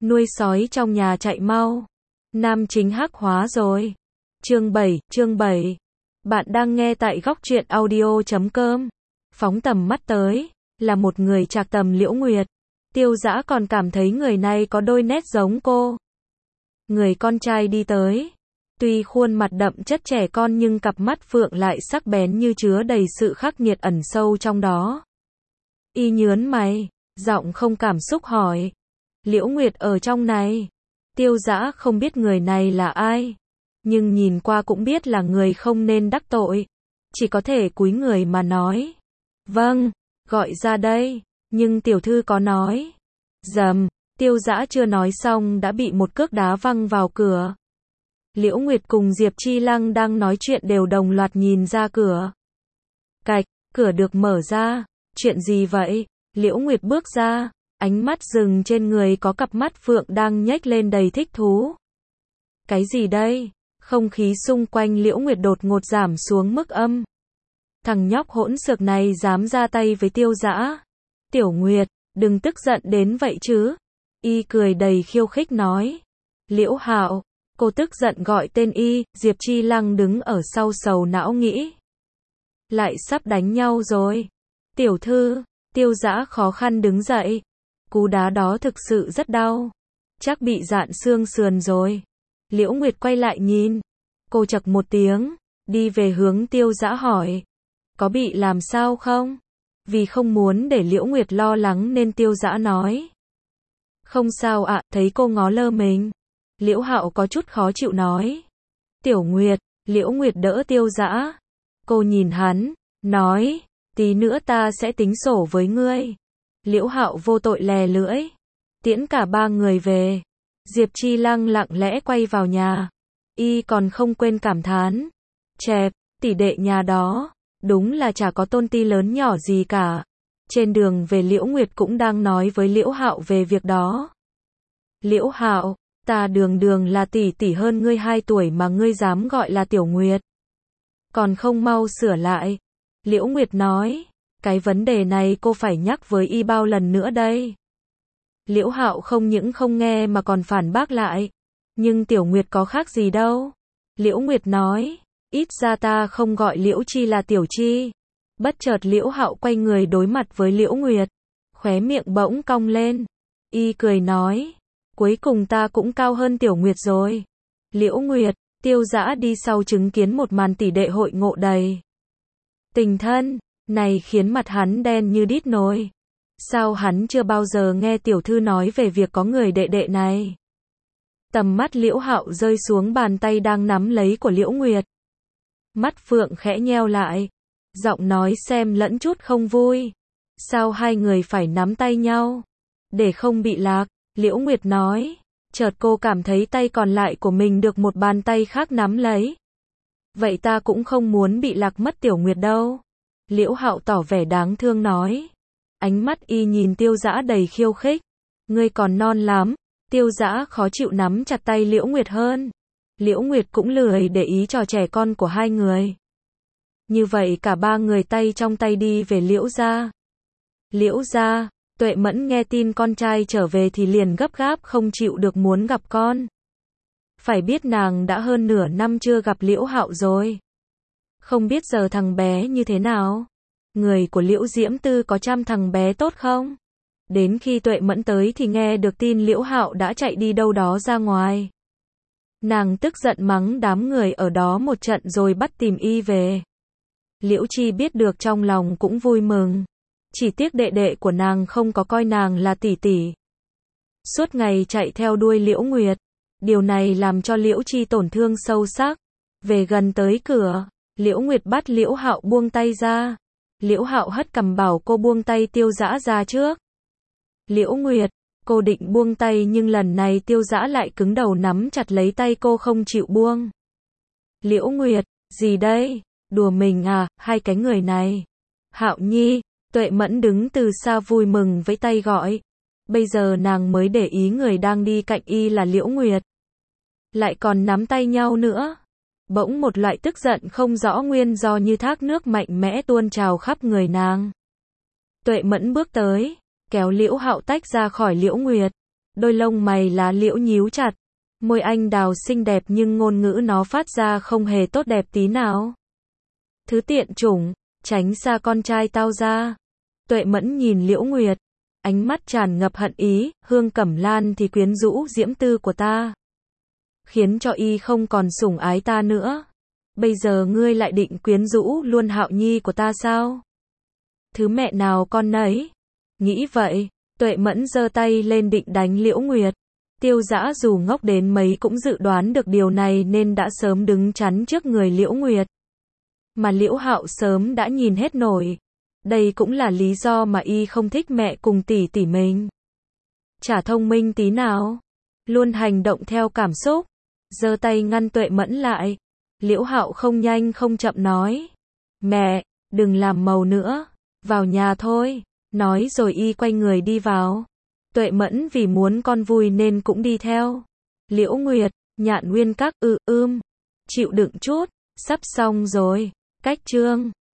nuôi sói trong nhà chạy mau. Nam chính hắc hóa rồi. Chương 7. Bạn đang nghe tại góc truyện audio.com. Phóng tầm mắt tới, là một người trạc tầm Liễu Nguyệt. Tiêu Dã còn cảm thấy người này có đôi nét giống cô. Người con trai đi tới. Tuy khuôn mặt đậm chất trẻ con nhưng cặp mắt phượng lại sắc bén như chứa đầy sự khắc nghiệt ẩn sâu trong đó. Y nhớn mày, giọng không cảm xúc hỏi. Liễu Nguyệt ở trong này. Tiêu Dã không biết người này là ai, nhưng nhìn qua cũng biết là người không nên đắc tội. Chỉ có thể cúi người mà nói. Vâng, gọi ra đây, nhưng tiểu thư có nói. Dầm, Tiêu Dã chưa nói xong đã bị một cước đá văng vào cửa. Liễu Nguyệt cùng Diệp Chi Lăng đang nói chuyện đều đồng loạt nhìn ra cửa. Cạch, cửa được mở ra. Chuyện gì vậy? Liễu Nguyệt bước ra, ánh mắt dừng trên người có cặp mắt phượng đang nhếch lên đầy thích thú. Cái gì đây? Không khí xung quanh Liễu Nguyệt đột ngột giảm xuống mức âm. Thằng nhóc hỗn xược này dám ra tay với Tiêu Dã. Tiểu Nguyệt, đừng tức giận đến vậy chứ. Y cười đầy khiêu khích nói. Liễu Hạo. Cô tức giận gọi tên Y. Diệp Chi Lăng đứng ở sau sầu não nghĩ. Lại sắp đánh nhau rồi. Tiểu thư. Tiêu Dã khó khăn đứng dậy. Cú đá đó thực sự rất đau. Chắc bị rạn xương sườn rồi. Liễu Nguyệt quay lại nhìn. Cô chậc một tiếng, đi về hướng Tiêu Dã hỏi. Có bị làm sao không? Vì không muốn để Liễu Nguyệt lo lắng nên Tiêu Dã nói. Không sao ạ, thấy cô ngó lơ mình. Liễu Hạo có chút khó chịu nói. Tiểu Nguyệt, Liễu Nguyệt đỡ Tiêu Dã. Cô nhìn hắn, nói, tí nữa ta sẽ tính sổ với ngươi. Liễu Hạo vô tội lè lưỡi. Tiễn cả ba người về. Diệp Chi Lăng lặng lẽ quay vào nhà. Y còn không quên cảm thán. Chẹp, tỷ đệ nhà đó, đúng là chả có tôn ti lớn nhỏ gì cả. Trên đường về Liễu Nguyệt cũng đang nói với Liễu Hạo về việc đó. Liễu Hạo, ta đường là tỷ tỷ hơn ngươi 2 tuổi mà ngươi dám gọi là Tiểu Nguyệt. Còn không mau sửa lại. Liễu Nguyệt nói, cái vấn đề này cô phải nhắc với Y bao lần nữa đây. Liễu Hạo không những không nghe mà còn phản bác lại. Nhưng Tiểu Nguyệt có khác gì đâu. Liễu Nguyệt nói, ít ra ta không gọi Liễu Chi là Tiểu Chi. Bất chợt Liễu Hạo quay người đối mặt với Liễu Nguyệt. Khóe miệng bỗng cong lên. Y cười nói, cuối cùng ta cũng cao hơn Tiểu Nguyệt rồi. Liễu Nguyệt, Tiêu Dã đi sau chứng kiến một màn tỷ đệ hội ngộ đầy tình thân, này khiến mặt hắn đen như đít nồi. Sao hắn chưa bao giờ nghe tiểu thư nói về việc có người đệ đệ này? Tầm mắt Liễu Hạo rơi xuống bàn tay đang nắm lấy của Liễu Nguyệt. Mắt phượng khẽ nheo lại, giọng nói xem lẫn chút không vui. Sao hai người phải nắm tay nhau? Để không bị lạc, Liễu Nguyệt nói. Chợt cô cảm thấy tay còn lại của mình được một bàn tay khác nắm lấy. Vậy ta cũng không muốn bị lạc mất Tiểu Nguyệt đâu. Liễu Hạo tỏ vẻ đáng thương nói. Ánh mắt Y nhìn Tiêu Dã đầy khiêu khích. Ngươi còn non lắm. Tiêu Dã khó chịu nắm chặt tay Liễu Nguyệt hơn. Liễu Nguyệt cũng lười để ý trò trẻ con của hai người. Như vậy cả ba người tay trong tay đi về Liễu gia. Liễu gia, Tuệ Mẫn nghe tin con trai trở về thì liền gấp gáp không chịu được muốn gặp con. Phải biết nàng đã hơn nửa năm chưa gặp Liễu Hạo rồi. Không biết giờ thằng bé như thế nào? Người của Liễu Diễm Tư có chăm thằng bé tốt không? Đến khi Tuệ Mẫn tới thì nghe được tin Liễu Hạo đã chạy đi đâu đó ra ngoài. Nàng tức giận mắng đám người ở đó một trận rồi bắt tìm Y về. Liễu Chi biết được trong lòng cũng vui mừng. Chỉ tiếc đệ đệ của nàng không có coi nàng là tỷ tỷ. Suốt ngày chạy theo đuôi Liễu Nguyệt. Điều này làm cho Liễu Chi tổn thương sâu sắc. Về gần tới cửa, Liễu Nguyệt bắt Liễu Hạo buông tay ra. Liễu Hạo hất cằm bảo cô buông tay Tiêu Dã ra trước. Liễu Nguyệt, cô định buông tay nhưng lần này Tiêu Dã lại cứng đầu nắm chặt lấy tay cô không chịu buông. Liễu Nguyệt, gì đây? Đùa mình à, hai cái người này. Hạo Nhi, Tuệ Mẫn đứng từ xa vui mừng với tay gọi. Bây giờ nàng mới để ý người đang đi cạnh Y là Liễu Nguyệt. Lại còn nắm tay nhau nữa. Bỗng một loại tức giận không rõ nguyên do như thác nước mạnh mẽ tuôn trào khắp người nàng. Tuệ Mẫn bước tới, kéo Liễu Hạo tách ra khỏi Liễu Nguyệt. Đôi lông mày lá liễu nhíu chặt. Môi anh đào xinh đẹp nhưng ngôn ngữ nó phát ra không hề tốt đẹp tí nào. Thứ tiện chủng, tránh xa con trai tao ra. Tuệ Mẫn nhìn Liễu Nguyệt, ánh mắt tràn ngập hận ý, Hương Cẩm Lan thì quyến rũ diễm tư của ta, khiến cho y không còn sủng ái ta nữa. Bây giờ ngươi lại định quyến rũ luôn Hạo Nhi của ta sao? Thứ mẹ nào con nấy. Nghĩ vậy, Tuệ Mẫn giơ tay lên định đánh Liễu Nguyệt. Tiêu Dã dù ngốc đến mấy cũng dự đoán được điều này nên đã sớm đứng chắn trước người Liễu Nguyệt. Mà Liễu Hạo sớm đã nhìn hết nổi. Đây cũng là lý do mà y không thích mẹ cùng tỷ tỷ mình. Chả thông minh tí nào, luôn hành động theo cảm xúc. Giơ tay ngăn Tuệ Mẫn lại. Liễu Hạo không nhanh không chậm nói. Mẹ, đừng làm màu nữa, vào nhà thôi. Nói rồi y quay người đi vào. Tuệ Mẫn vì muốn con vui nên cũng đi theo. Liễu Nguyệt, Nhạn Nguyên Các chịu đựng chút, sắp xong rồi. Cách chương